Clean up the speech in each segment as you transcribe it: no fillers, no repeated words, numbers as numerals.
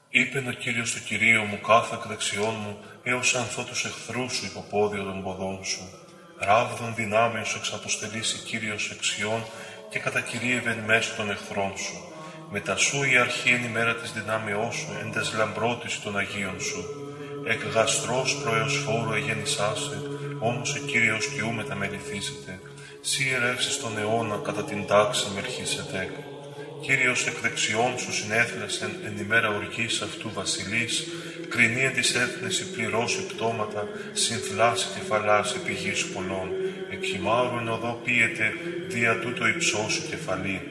Είπεν ο Κύριος του Κυρίου μου, κάθω εκ δεξιών μου, έως ανθώ τους εχθρούς σου υποπόδιο των ποδών σου. Ράβδον δυνάμεων σου εξαποστελήσει Κύριος εξιών και κατακυρίευεν μέσω των εχθρών σου. Μετά σου η αρχή εν ημέρα της δυνάμεώς σου, εν τες λαμπρότης των Αγίων σου. Εκ γαστρός προεωσφόρου εγέννησάσε, όμως ο Κύριος κι ού μεταμεληθήσετε. Σύ ιερεύσεις τον αιώνα κατά την τάξη μερχίσετε. Κύριος εκ δεξιών σου συνέθλεσεν εν ημέρα οργής αυτού βασιλείς, κρινή εν της έθνεση πληρώσει πτώματα, συνθλάσει κεφαλάς επί γης πολλών, εκ χυμάρου εν οδό πίεται, δια τούτο υψώσου κεφαλή.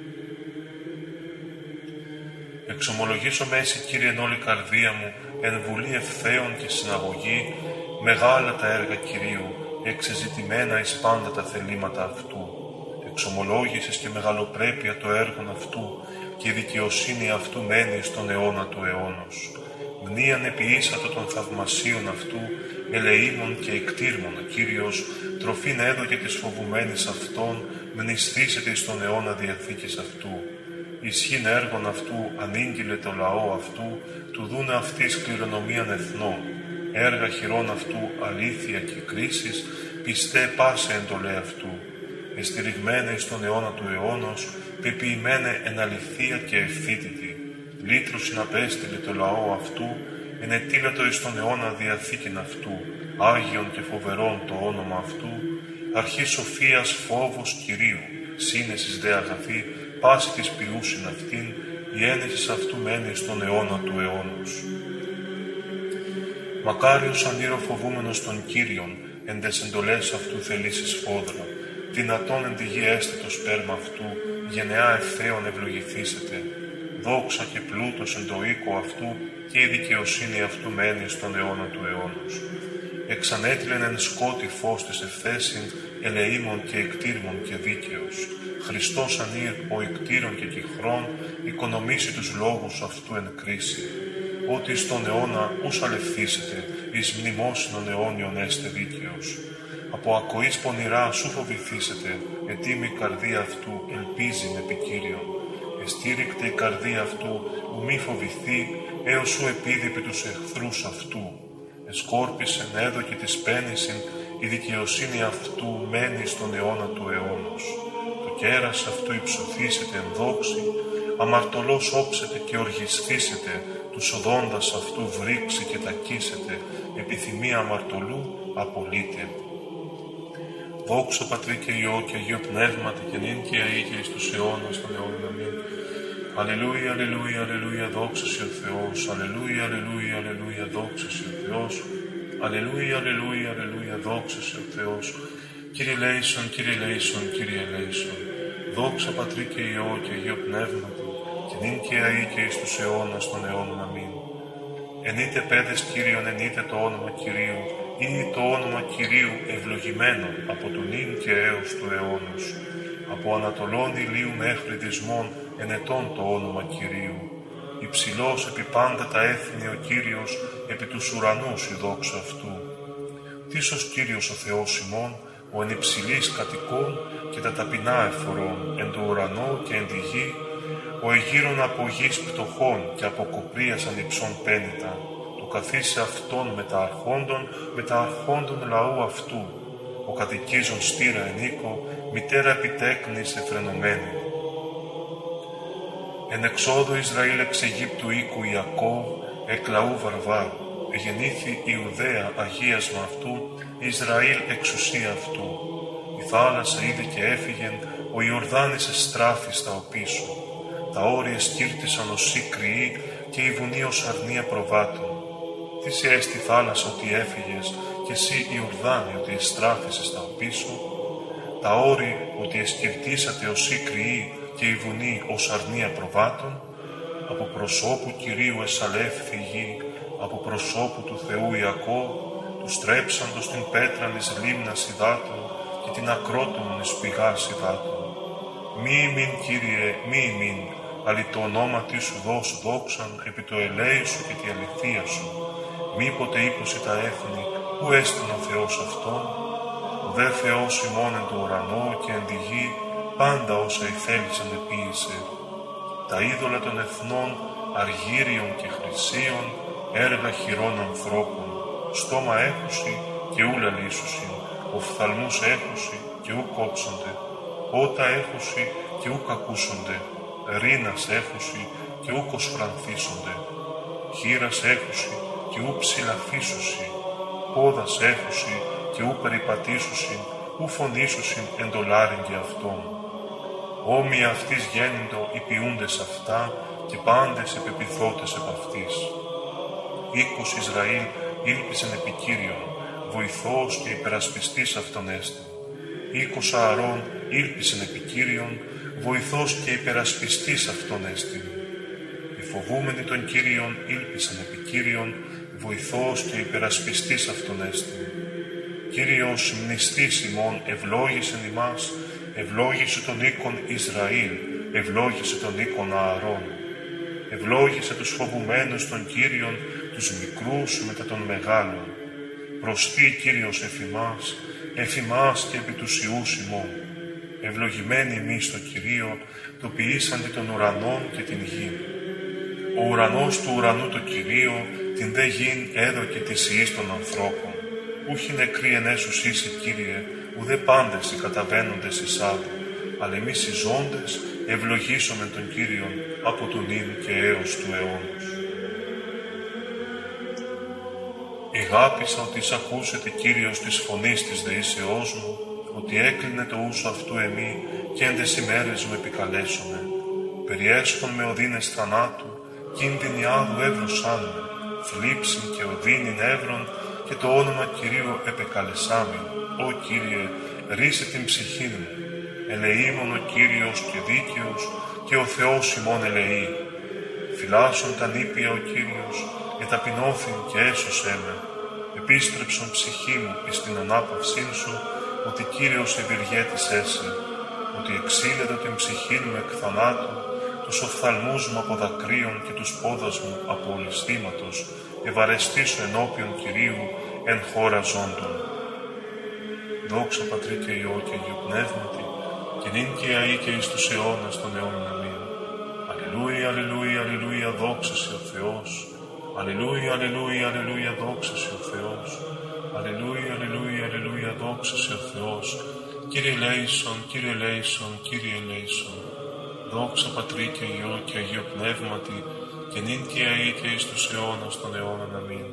Εξομολογήσω μέση, Κύριε, εν όλη καρδία μου, εν βουλή ευθέων και συναγωγή, μεγάλα τα έργα Κυρίου, εξεζητημένα εις πάντα τα θελήματα αυτού. Εξομολόγησες και μεγαλοπρέπεια το έργον αυτού και η δικαιοσύνη αυτού μένει στον αιώνα του αιώνος. Μνήαν επιήσατο των θαυμασίων αυτού, ελεήμων και εκτήρμων ο Κύριος, τροφήν έδωκε της φοβουμένης αυτών, μνηστήσεται εις τον αιώνα διαθήκης αυτού. Ισχύν έργων αυτού ανήγγειλε το λαό αυτού, του δούνε αυτής κληρονομίαν εθνών. Έργα χειρών αυτού αλήθεια και κρίσης, πιστέ πάσε εντολέ αυτού. Εστηριγμένε εις τον αιώνα του αιώνος, πεποιημένε εν αληθεία και ευθύτητη. Λύτρωσιν απέστειλε το λαό αυτού, ενετήλατο εις τον αιώνα διαθήκην αυτού, Άγιον και φοβερόν το όνομα αυτού, αρχή σοφίας φόβος Κυρίου, σύνεσης δε αγαθή, πάση της ποιούσιν αυτήν, η ένεσης αυτού μένει στον αιώνα του αιώνος. Μακάριος ανήρο φοβούμενος των Κύριων, εν τες εντολές αυτού θελήσεις φόδρα, δυνατόν εν τη γη έστε το σπέρμα αυτού, γενεά ευθέων ευλογηθήσετε. Δόξα και πλούτος εν το οίκο αυτού και η δικαιοσύνη αυτού μένει στον αιώνα του αιώνος. Εξανέτειλεν εν σκότη φως της ευθέσιν, ελεήμων και εκτήρμων και δίκαιος. Χριστός ανήρ ο εκτήρων και κυχρών, οικονομήσει τους λόγους αυτού εν κρίση. Ότι στον αιώνα ους αλευθήσετε, εις μνημόσυνον αιώνιον έστε δίκαιος. Από ακοής πονηρά σου φοβηθήσετε, ετοίμη η καρδία αυτού ελπίζειν επί Κύριον. Εστήρικτε η καρδία αυτού, ου μη φοβηθεί, έως σου επίδειπε τους εχθρούς αυτού. Εσκόρπισεν έδωκε της πένησιν, η δικαιοσύνη αυτού μένει στον αιώνα του αιώνος. Το κέρας αυτού υψωθήσετε εν δόξη, αμαρτωλός όψετε και οργισθήσετε, τους οδόντας αυτού βρήξει και τακίσετε, επιθυμία αμαρτωλού απολύτε. Δόξα Πατρί και Υιό και Αγίο Πνεύματι και νυν και αεί και εις τους αιώνας των αιώνων. Αμήν. Αλληλούια, αλληλούια, αλληλούια, δόξα σοι ο Θεός. Αλληλούια, αλληλούια, αλληλούια, δόξα σοι ο Θεός. Αλληλούια, αλληλούια, αλληλούια, δόξα σοι ο Θεός. Κύριε ελέησον, Κύριε ελέησον, Κύριε ελέησον. Δόξα Πατρί και Υιό και Αγίο Πνεύματι και νυν και αεί και εις τους αιώνας των αιώνων. Αμήν. Ενείτε παιδες Κύριον, ενείτε το όνομα Κυρίου, ή το όνομα Κυρίου ευλογημένο από του νυν και έως του αιώνος. Από ανατολών ηλίου μέχρι δυσμών ενετών το όνομα Κυρίου. Υψηλός επί πάντα τα έθνη ο Κύριος, επί τους ουρανούς η δόξα αυτού. Τίσος Κύριος ο Θεός ημών, ο εν υψηλής κατοικών και τα ταπεινά εφορών, εν το ουρανό και εν τη γη, ο εγείρον από γης πτωχών και από κοπρίας ανυψών πένητα, του καθίσε αυτόν με τα αρχόντων λαού αυτού, ο κατοικίζων στήρα εν οίκο, μητέρα επιτέκνης εφρενωμένη. Εν εξόδου Ισραήλ εξ Αιγύπτου οίκου Ιακώβ, εκ λαού βαρβάρου, εγεννήθη Ιουδαία αγίασμα αυτού, Ισραήλ εξουσία αυτού. Η θάλασσα είδε και έφυγεν, ο Ιορδάνης εστράφη στα οπίσου. Τα όρια σκύρτησαν ως σύ κρυοί και η βουνή ως αρνία προβάτων. Τι σε έστη θάλασσα ότι έφυγες και εσύ Ιορδάνη ότι εστράφησες στα οπίσου. Τα όρη ότι εσκυρτήσατε ως σύ κρυοί και η βουνή ως αρνία προβάτων. Από προσώπου Κυρίου εσαλεύθη η γη, από προσώπου του Θεού Ιακώβ, του στρέψαντος την πέτραν εις λίμνας υδάτων και την ακρότομον εις πηγάς υδάτων. Μη ημίν, Κύριε, μη ημίν, αλλη το ονόματι σου δώσου δόξαν επί το ελέη σου και τη αληθεία σου. Μήποτε ύπωση τα έθνη, που έστειν ο Θεός αυτόν, ο δε Θεός ημών εν το ουρανό και εν τη γη, πάντα όσα ηθέλησαν επίησε. Τα είδωλα των εθνών αργύριων και χρυσίων, έργα χειρών ανθρώπων, στόμα έχουσι και ου λαλήσουσιν, οφθαλμούς έχουσι και ου κόψονται, ότα έχουσι και ου κακούσονται, ρήνας έχουσι και ου κοσφρανθίσονται, χείρας έχουσι και ου ψηλαφίσουσι, πόδας έχουσι και ου περιπατήσουσιν, ου φωνήσουσιν εντολάριν και αυτόν. Όμοια αυτής γέννητο οι ποιούντες αυτά και πάντες επεπιθώτες επ' αυτής. Οίκος Ισραήλ ήλπισεν επί Κύριον, βοηθός και υπερασπιστής αυτον έστη. Οίκος Ααρών ήλπισεν επί Κύριον, βοηθός και υπερασπιστής αυτον έστη. Οι φοβούμενοι των Κύριων ήλπισεν επί Κύριον, βοηθός και υπερασπιστής αυτον έστη. Κύριος μνηστής ημών ευλόγησεν ημάς, ευλόγησε τον οίκον Ισραήλ, ευλόγησε τον οίκον Ααρών. Ευλόγησε τους φοβουμένους των Κύριων, τους μικρούς μετά των μεγάλων. Προσθεί Κύριος εφημάς και επί τους ιούς ημών. Ευλογημένοι εμείς στο Κυρίο, το ποιήσαντι των ουρανών και την γη. Ο ουρανός του ουρανού το Κυρίο, την δε γην έδωκε της ιής των ανθρώπων. Ούχι νεκροί ενέσους είσαι, Κύριε, ουδέ πάντες οι καταβαίνοντες εις άδου, αλλά εμείς οι ζώντες ευλογήσομεν τον Κύριον από του νυν και έως του αιώνος. Ηγάπησα ότι εισακούσετε, Κύριος, της φωνής της δεήσεώς μου, ότι έκλεινε το ούσο αυτού εμεί και έντες ημέρες μου επικαλέσομαι. Περιέσχον με οδύνες θανάτου, κίνδυνοι άδου εύρωσάν με, θλίψην και οδύνην εύρων και το όνομα Κυρίου επεκαλεσάμεν. Ω Κύριε, ρίσε την ψυχήν μου. Ελεήμον ο Κύριος και δίκαιος και ο Θεός ημών ελεεί. Φυλάσσον τα νήπια ο Κύριος, εταπεινώθην και έσωσέ με. Επίστρεψον ψυχή μου εις την ανάπαυσήν σου, ότι Κύριος ευηργέτης έσαι, ότι εξήλεδο την ψυχή μου εκ θανάτου, τους οφθαλμούς μου από δακρύων και τους πόδας μου από ολισθήματος, ευαρεστήσω ενώπιον Κυρίου εν χώρα ζώντων. Δόξα Πατρί και Υιό και Αγίου Πνεύματι, και νυν και αεί και εις τους αιώνας των αιώνων αμήν. Αλληλούια, αλληλούια, αλληλούια, δόξα σε ο Θεός. Αλληλούια, αλληλούια, αλληλούια, δόξα σε ο Θεός. Αλληλούια, αλληλούια, αλληλούια, δόξα σε ο Θεός. Κύριε ελέησον, Κύριε ελέησον, Κύριε ελέησον. Δόξα Πατρί και Υιό και Αγίου Πνεύματι, και νυν και αεί και εις τους αιώνας των αιώνων αμήν.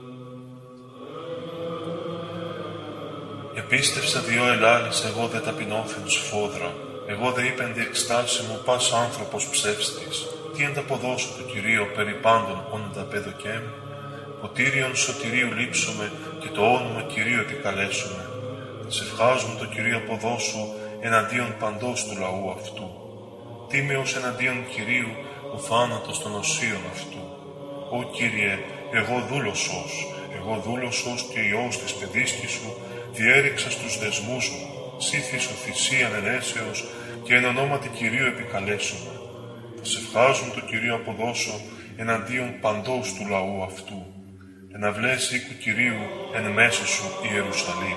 Επίστευσα διό ελάλης, εγώ δε ταπεινώθην σφόδρα. Εγώ δε είπεν δι' εκστάση μου πας άνθρωπος ψεύστης. Τι ανταποδώσω το Κυρίο περί πάντων όντα παιδοκέμ. Ποτήριον σωτηρίου λείψομαι και το όνομα Κυρίου επικαλέσομαι. Σε ευχάζομαι το Κυρίο αποδώσω εναντίον παντός του λαού αυτού. Τίμιος εναντίον Κυρίου ο θάνατος των οσίων αυτού. Ω Κύριε, εγώ δούλωσος και Υιός της παιδίσκης σου, διέριξα στους δεσμούς μου, σύθισο θυσίαν ενέσεως και εν ονόματι Κυρίου επικαλέσομαι. Θα σε ευχάζομαι το Κυρίο αποδώσω εναντίον παντός του λαού αυτού. Εναυλές οίκου Κυρίου εν μέσω σου Ιερουσαλήμ.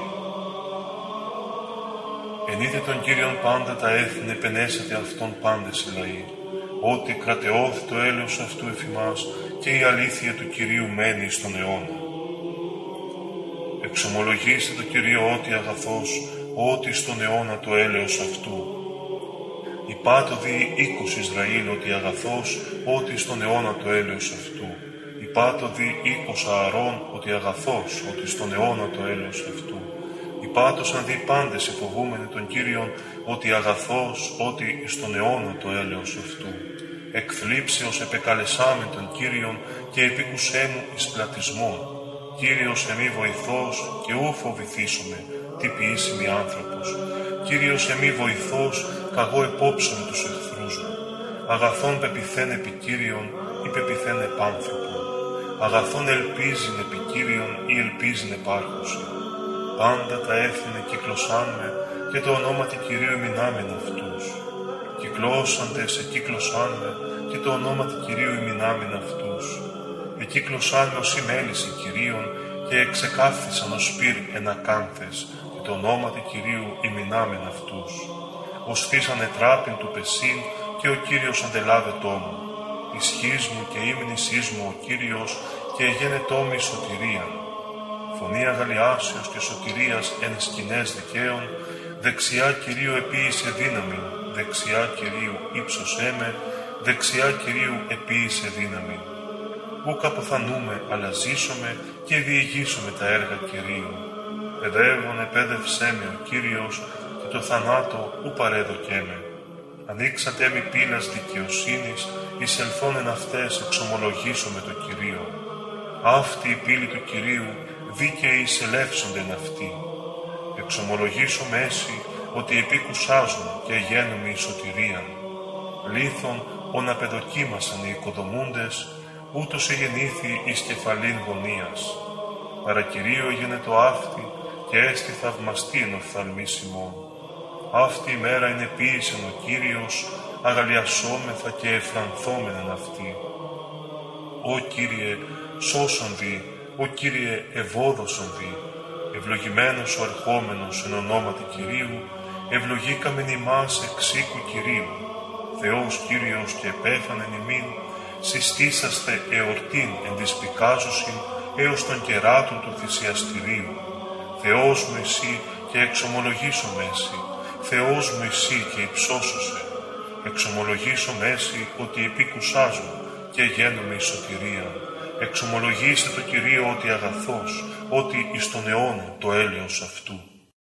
Ενείδε τον Κύριον πάντα τα έθνη, επενέσατε αυτόν πάντες οι λαοί. Ότι κρατεώθη το έλεος αυτού εφημάς και η αλήθεια του Κυρίου μένει στον αιώνα. Εξομολογήστε το Κυρίο ότι αγαθός, ότι στον αιώνα το έλεος αυτού. Υπάτω δι οίκος Ισραήλ ότι αγαθός, ότι στον αιώνα το έλεος αυτού. Υπάτω δι οίκος Ααρών ότι αγαθός, ότι στον αιώνα το έλεος αυτού. Υπάτωσαν δι πάντες οι φοβούμενοι των Κύριων, ότι αγαθός, ότι στον αιώνα το έλεος αυτού. Εκθλίψεως επεκαλεσάμεν τον Κύριον και επίκουσέ μου εις πλατισμόν. Κύριος εμή βοηθός και ου φοβηθήσομαι, τι ποιήσιμη άνθρωπος. Κύριος εμή βοηθός, καγώ επόψομαι τους εχθρούς μου. Αγαθόν πεπιθέν επί Κύριον ή πεπιθέν επάνθρωπον. Αγαθόν ελπίζειν επί Κύριον ή ελπίζειν επάρχουσε. Πάντα τα έθνη κύκλωσάν με και το ονόματι Κυρίου ημινάμεν αυτούς. Κυκλώσαντες εκύκλωσάν με και το ονόματι Κυρίου ημινάμεν αυτούς. Εκύκλωσάν με ως ημέληση Κυρίων και εξεκάφθησαν ως πυρ ενακάνθες και το ονόματι Κυρίου ημινάμεν αυτούς. Ως θύσανε τράπην του πεσίν και ο Κύριος αντελάβε τόμο. ισχύς μου και ύμνησής μου ο Κύριος και εγένετό μη σωτηρία. Φωνή αγαλιάσεως και σωτηρίας εν σκηνές δικαίων, δεξιά Κυρίου επίησε δύναμη, δεξιά Κυρίου ύψωσέ με, δεξιά Κυρίου επίησε δύναμη. Ούκ αποθανούμε, αλλά ζήσομαι και διηγήσουμε τα έργα Κυρίου. Παιδεύον επέδευσέ με ο Κύριος και το θανάτο ου παρέδοκέ με. Ανοίξατε μη πύλας δικαιοσύνης, εισελθόν εν αυτές εξομολογήσω με το Κυρίο. Αυτή η πύλη του Κυρίου, δίκαιοι εισελεύσονται εν αυτή. Εξομολογήσω μέση ότι επίκουσάζουν και γέννουμε η σωτηρία. Λίθον ον απεδοκίμασαν οι οικοδομούντες, ούτως εγεννήθη εις κεφαλήν γωνίας. Παρακυρίο έγινε το αυτή και έστι θαυμαστή εν οφθαλμής ημών. Αυτή η μέρα είναι ποίησεν ο Κύριος, αγαλιασόμεθα και εφρανθόμεν εν αυτή. Ω Κύριε, σώσον δι, ο Κύριε, ευόδοσον δι, ευλογημένος ο ερχόμενος εν ονόματι Κυρίου, ευλογήκαμεν ημάς εξ οίκου Κυρίου. Θεός Κύριος και επέφανεν ημίν, συστήσαστε εορτήν εν της πικάζωσιν έως των κεράτων του θυσιαστηρίου. Θεός μου εσύ και εξομολογήσω μέση, Θεός μου εσύ και υψώσωσε. Εξομολογήσω μέση ότι επίκουσάζω και γένομαι η σωτηρία. Εξομολογήστε το Κυρίο ότι αγαθός, ότι εις τον αιώνα το έλεος αυτού.